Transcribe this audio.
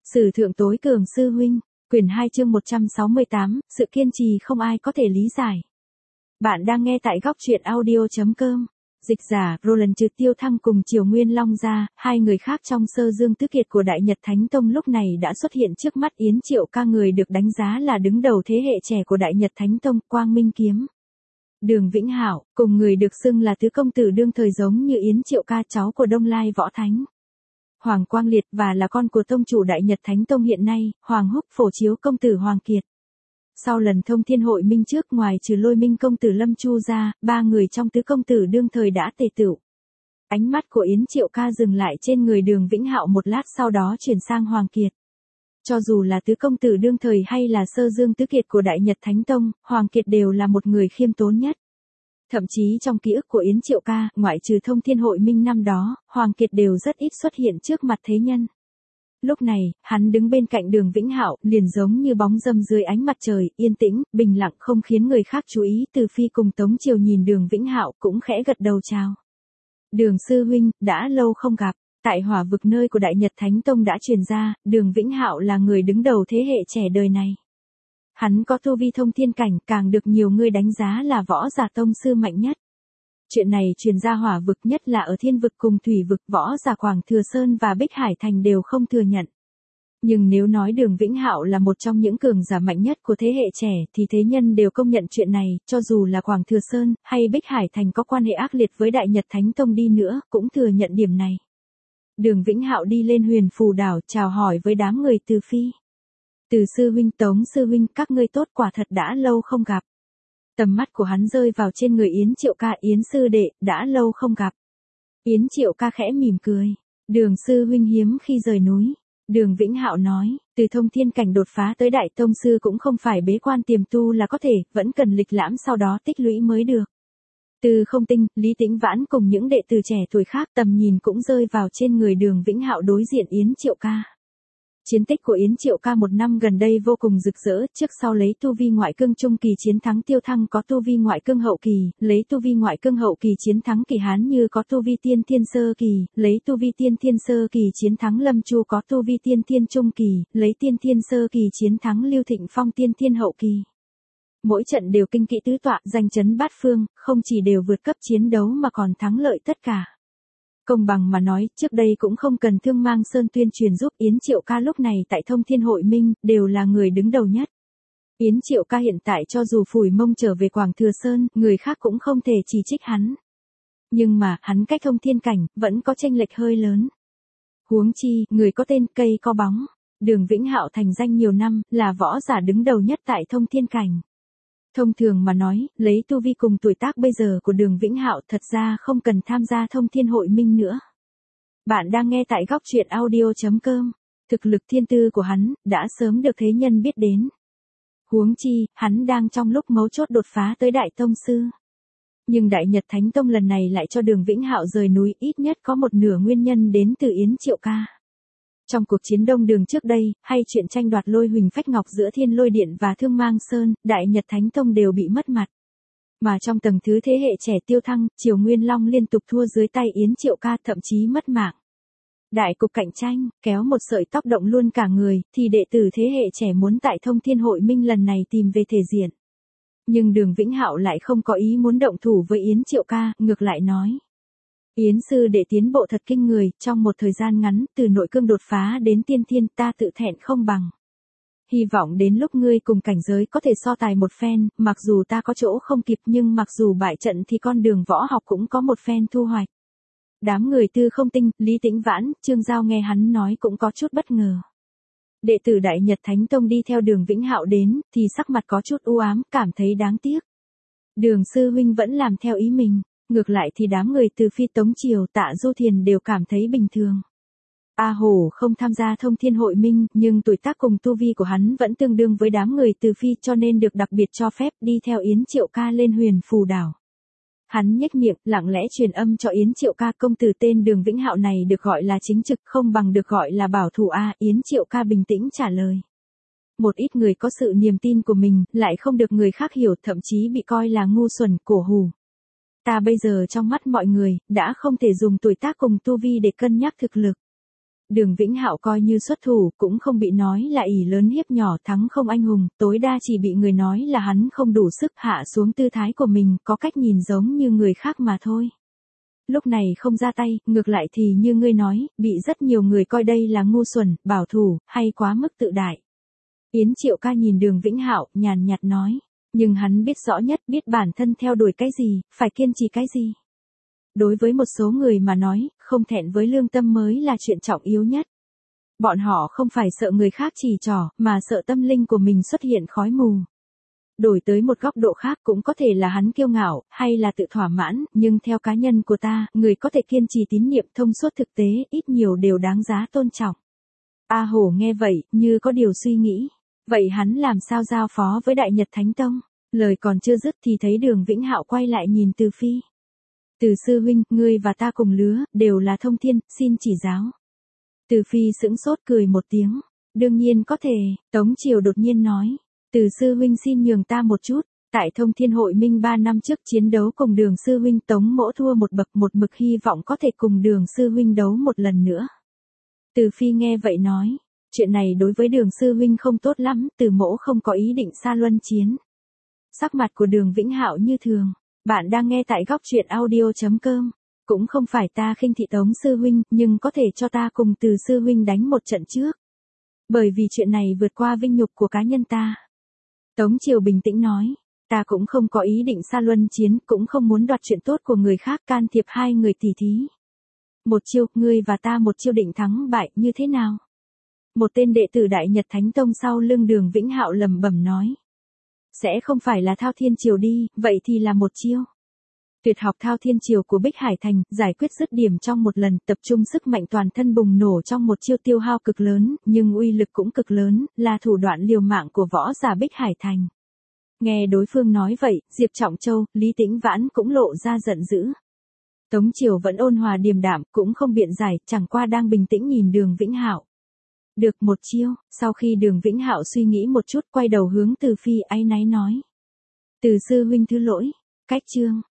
Sử thượng tối cường sư huynh, quyển 2 chương 168, sự kiên trì không ai có thể lý giải. Bạn đang nghe tại góc truyện audio.com. Dịch giả, Roland Trừ Tiêu Thăng cùng Triều Nguyên Long gia, hai người khác trong Sơ Dương Tứ Kiệt của Đại Nhật Thánh Tông lúc này đã xuất hiện trước mắt Yến Triệu Ca, người được đánh giá là đứng đầu thế hệ trẻ của Đại Nhật Thánh Tông, Quang Minh Kiếm. Đường Vĩnh Hạo, cùng người được xưng là tứ công tử đương thời giống như Yến Triệu Ca, cháu của Đông Lai Võ Thánh Hoàng Quang Liệt và là con của tông chủ Đại Nhật Thánh Tông hiện nay, Hoàng Húc Phổ Chiếu công tử Hoàng Kiệt. Sau lần thông thiên hội minh trước, ngoài trừ Lôi Minh công tử Lâm Chu ra, ba người trong tứ công tử đương thời đã tề tựu. Ánh mắt của Yến Triệu Ca dừng lại trên người Đường Vĩnh Hạo một lát, sau đó chuyển sang Hoàng Kiệt. Cho dù là tứ công tử đương thời hay là Sơ Dương Tứ Kiệt của Đại Nhật Thánh Tông, Hoàng Kiệt đều là một người khiêm tốn nhất. Thậm chí trong ký ức của Yến Triệu Ca, ngoại trừ thông thiên hội minh năm đó, Hoàng Kiệt đều rất ít xuất hiện trước mặt thế nhân. Lúc này, hắn đứng bên cạnh Đường Vĩnh Hạo, liền giống như bóng râm dưới ánh mặt trời, yên tĩnh, bình lặng, không khiến người khác chú ý. Từ Phi cùng Tống Triều nhìn Đường Vĩnh Hạo cũng khẽ gật đầu chào. Đường sư huynh, đã lâu không gặp. Tại Hỏa Vực nơi của Đại Nhật Thánh Tông đã truyền ra, Đường Vĩnh Hạo là người đứng đầu thế hệ trẻ đời này. Hắn có tu vi thông thiên cảnh, càng được nhiều người đánh giá là võ giả tông sư mạnh nhất. Chuyện này truyền ra Hỏa Vực, nhất là ở Thiên Vực cùng Thủy Vực, võ giả Quảng Thừa Sơn và Bích Hải Thành đều không thừa nhận. Nhưng nếu nói Đường Vĩnh Hạo là một trong những cường giả mạnh nhất của thế hệ trẻ thì thế nhân đều công nhận chuyện này, cho dù là Quảng Thừa Sơn hay Bích Hải Thành có quan hệ ác liệt với Đại Nhật Thánh Tông đi nữa, cũng thừa nhận điểm này. Đường Vĩnh Hạo đi lên Huyền Phù Đảo chào hỏi với đám người Từ Phi. Từ sư huynh, Tống sư huynh, các ngươi tốt, quả thật đã lâu không gặp. Tầm mắt của hắn rơi vào trên người Yến Triệu Ca. Yến sư đệ, đã lâu không gặp. Yến Triệu Ca khẽ mỉm cười. Đường sư huynh hiếm khi rời núi. Đường Vĩnh Hạo nói, từ thông thiên cảnh đột phá tới đại tông sư cũng không phải bế quan tiềm tu là có thể, vẫn cần lịch lãm sau đó tích lũy mới được. Từ Không Tinh, Lý Tĩnh Vãn cùng những đệ tử trẻ tuổi khác tầm nhìn cũng rơi vào trên người Đường Vĩnh Hạo đối diện Yến Triệu Ca. Chiến tích của Yến Triệu Ca một năm gần đây vô cùng rực rỡ, trước sau lấy tu vi ngoại cương trung kỳ chiến thắng Tiêu Thăng có tu vi ngoại cương hậu kỳ, lấy tu vi ngoại cương hậu kỳ chiến thắng Kỳ Hán Như có tu vi tiên thiên sơ kỳ, lấy tu vi tiên thiên sơ kỳ chiến thắng Lâm Chu có tu vi tiên thiên trung kỳ, lấy tiên thiên sơ kỳ chiến thắng Lưu Thịnh Phong tiên thiên hậu kỳ. Mỗi trận đều kinh kỵ tứ tọa, danh chấn bát phương, không chỉ đều vượt cấp chiến đấu mà còn thắng lợi tất cả. Công bằng mà nói, trước đây cũng không cần Thương Mang Sơn tuyên truyền giúp, Yến Triệu Ca lúc này tại Thông Thiên Hội Minh, đều là người đứng đầu nhất. Yến Triệu Ca hiện tại cho dù phủi mông trở về Quảng Thừa Sơn, người khác cũng không thể chỉ trích hắn. Nhưng mà, hắn cách thông thiên cảnh, vẫn có chênh lệch hơi lớn. Huống chi, người có tên, cây có bóng. Đường Vĩnh Hạo thành danh nhiều năm, là võ giả đứng đầu nhất tại thông thiên cảnh. Thông thường mà nói, lấy tu vi cùng tuổi tác bây giờ của Đường Vĩnh Hạo thật ra không cần tham gia thông thiên hội minh nữa. Bạn đang nghe tại góc truyện audio.com. Thực lực thiên tư của hắn, đã sớm được thế nhân biết đến. Huống chi, hắn đang trong lúc mấu chốt đột phá tới đại tông sư. Nhưng Đại Nhật Thánh Tông lần này lại cho Đường Vĩnh Hạo rời núi, ít nhất có một nửa nguyên nhân đến từ Yến Triệu Ca. Trong cuộc chiến Đông Đường trước đây, hay chuyện tranh đoạt Lôi Huỳnh Phách Ngọc giữa Thiên Lôi Điện và Thương Mang Sơn, Đại Nhật Thánh Tông đều bị mất mặt. Mà trong tầng thứ thế hệ trẻ Tiêu Thăng, Triều Nguyên Long liên tục thua dưới tay Yến Triệu Ca, thậm chí mất mạng. Đại cục cạnh tranh, kéo một sợi tóc động luôn cả người, thì đệ tử thế hệ trẻ muốn tại Thông Thiên Hội Minh lần này tìm về thể diện. Nhưng Đường Vĩnh Hạo lại không có ý muốn động thủ với Yến Triệu Ca, ngược lại nói. Yến sư đệ tiến bộ thật kinh người, trong một thời gian ngắn, từ nội cương đột phá đến tiên thiên, ta tự thẹn không bằng. Hy vọng đến lúc ngươi cùng cảnh giới có thể so tài một phen, mặc dù ta có chỗ không kịp nhưng mặc dù bại trận thì con đường võ học cũng có một phen thu hoạch. Đám người Tư Không Tinh, Lý Tĩnh Vãn, Trương Giao nghe hắn nói cũng có chút bất ngờ. Đệ tử Đại Nhật Thánh Tông đi theo Đường Vĩnh Hạo đến, thì sắc mặt có chút u ám, cảm thấy đáng tiếc. Đường sư huynh vẫn làm theo ý mình. Ngược lại thì đám người Từ Phi, Tống Triều, Tạ Du Thiền đều cảm thấy bình thường. A Hổ không tham gia thông thiên hội minh, nhưng tuổi tác cùng tu vi của hắn vẫn tương đương với đám người Từ Phi, cho nên được đặc biệt cho phép đi theo Yến Triệu Ca lên Huyền Phù Đảo. Hắn nhếch miệng, lặng lẽ truyền âm cho Yến Triệu Ca, công tử tên Đường Vĩnh Hạo này được gọi là chính trực, không bằng được gọi là bảo thủ a. Yến Triệu Ca bình tĩnh trả lời. Một ít người có sự niềm tin của mình, lại không được người khác hiểu, thậm chí bị coi là ngu xuẩn, cổ hủ. Ta bây giờ trong mắt mọi người, đã không thể dùng tuổi tác cùng tu vi để cân nhắc thực lực. Đường Vĩnh Hạo coi như xuất thủ, cũng không bị nói là ỷ lớn hiếp nhỏ, thắng không anh hùng, tối đa chỉ bị người nói là hắn không đủ sức, hạ xuống tư thái của mình, có cách nhìn giống như người khác mà thôi. Lúc này không ra tay, ngược lại thì như ngươi nói, bị rất nhiều người coi đây là ngu xuẩn, bảo thủ, hay quá mức tự đại. Yến Triệu Ca nhìn Đường Vĩnh Hạo, nhàn nhạt nói, nhưng hắn biết rõ nhất, biết bản thân theo đuổi cái gì, phải kiên trì cái gì. Đối với một số người mà nói, không thẹn với lương tâm mới là chuyện trọng yếu nhất. Bọn họ không phải sợ người khác chỉ trỏ, mà sợ tâm linh của mình xuất hiện khói mù. Đổi tới một góc độ khác cũng có thể là hắn kiêu ngạo, hay là tự thỏa mãn, nhưng theo cá nhân của ta, người có thể kiên trì tín niệm thông suốt thực tế, ít nhiều đều đáng giá tôn trọng. A Hổ nghe vậy, như có điều suy nghĩ. Vậy hắn làm sao giao phó với Đại Nhật Thánh Tông? Lời còn chưa dứt thì thấy Đường Vĩnh Hạo quay lại nhìn Từ Phi. Từ sư huynh, ngươi và ta cùng lứa, đều là thông thiên, xin chỉ giáo. Từ Phi sững sốt cười một tiếng. Đương nhiên có thể, Tống Triều đột nhiên nói. Từ sư huynh xin nhường ta một chút. Tại Thông Thiên Hội Minh 3 năm trước chiến đấu cùng Đường sư huynh, Tống mỗ thua một bậc, một mực hy vọng có thể cùng Đường sư huynh đấu một lần nữa. Từ Phi nghe vậy nói. Chuyện này đối với Đường sư huynh không tốt lắm, Từ mỗ không có ý định xa luân chiến. Sắc mặt của Đường Vĩnh Hạo như thường. Bạn đang nghe tại góc truyện audio.com. Cũng không phải ta khinh thị Tống sư huynh, nhưng có thể cho ta cùng Từ sư huynh đánh một trận trước. Bởi vì chuyện này vượt qua vinh nhục của cá nhân ta. Tống Triều bình tĩnh nói, ta cũng không có ý định xa luân chiến, cũng không muốn đoạt chuyện tốt của người khác, can thiệp hai người tỉ thí. Một chiêu, ngươi và ta một chiêu định thắng bại, như thế nào? Một tên đệ tử Đại Nhật Thánh Tông sau lưng Đường Vĩnh Hạo lẩm bẩm nói. Sẽ không phải là Thao Thiên Triều đi, vậy thì là một chiêu. Tuyệt học Thao Thiên Triều của Bích Hải Thành, giải quyết dứt điểm trong một lần, tập trung sức mạnh toàn thân bùng nổ trong một chiêu, tiêu hao cực lớn, nhưng uy lực cũng cực lớn, là thủ đoạn liều mạng của võ giả Bích Hải Thành. Nghe đối phương nói vậy, Diệp Trọng Châu, Lý Tĩnh Vãn cũng lộ ra giận dữ. Tống Triều vẫn ôn hòa điềm đạm, cũng không biện giải, chẳng qua đang bình tĩnh nhìn Đường Vĩnh Hạo. Được một chiêu, sau khi Đường Vĩnh Hạo suy nghĩ một chút, quay đầu hướng Từ Phi áy náy nói. Từ sư huynh thứ lỗi, cách chương.